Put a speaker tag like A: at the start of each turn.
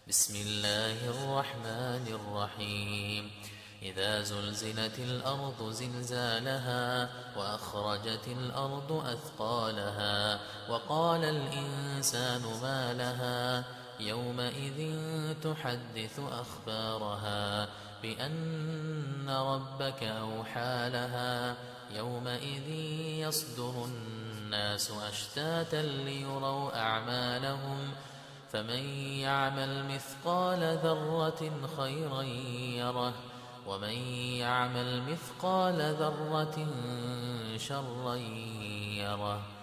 A: بسم الله الرحمن الرحيم إذا زلزلت الأرض زلزالها وأخرجت الأرض أثقالها وقال الإنسان ما لها يومئذ تحدث أخبارها بأن ربك أوحى لها يومئذ يصدر الناس أشتاتا ليروا أعمالهم فمن يعمل مثقال ذرة خيرا يره ومن يعمل مثقال ذرة شرا يره